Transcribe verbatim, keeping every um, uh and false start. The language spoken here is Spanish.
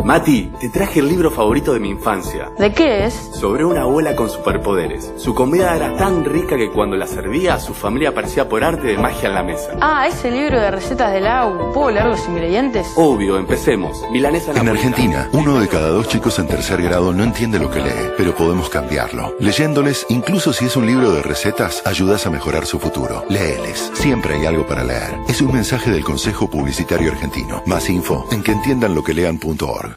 Mati, te traje el libro favorito de mi infancia. ¿De qué es? Sobre una abuela con superpoderes. Su comida era tan rica que cuando la servía, su familia aparecía por arte de magia en la mesa. Ah, ese libro de recetas del Lau. ¿Puedo leer los ingredientes? Obvio, empecemos. Milanesa En napolitana. Argentina, uno de cada dos chicos en tercer grado no entiende lo que lee, pero podemos cambiarlo. Leyéndoles, incluso si es un libro de recetas, ayudas a mejorar su futuro. Léeles. Siempre hay algo para leer. Es un mensaje del Consejo Publicitario Argentino. Más info en que entiendan lo que lean punto org.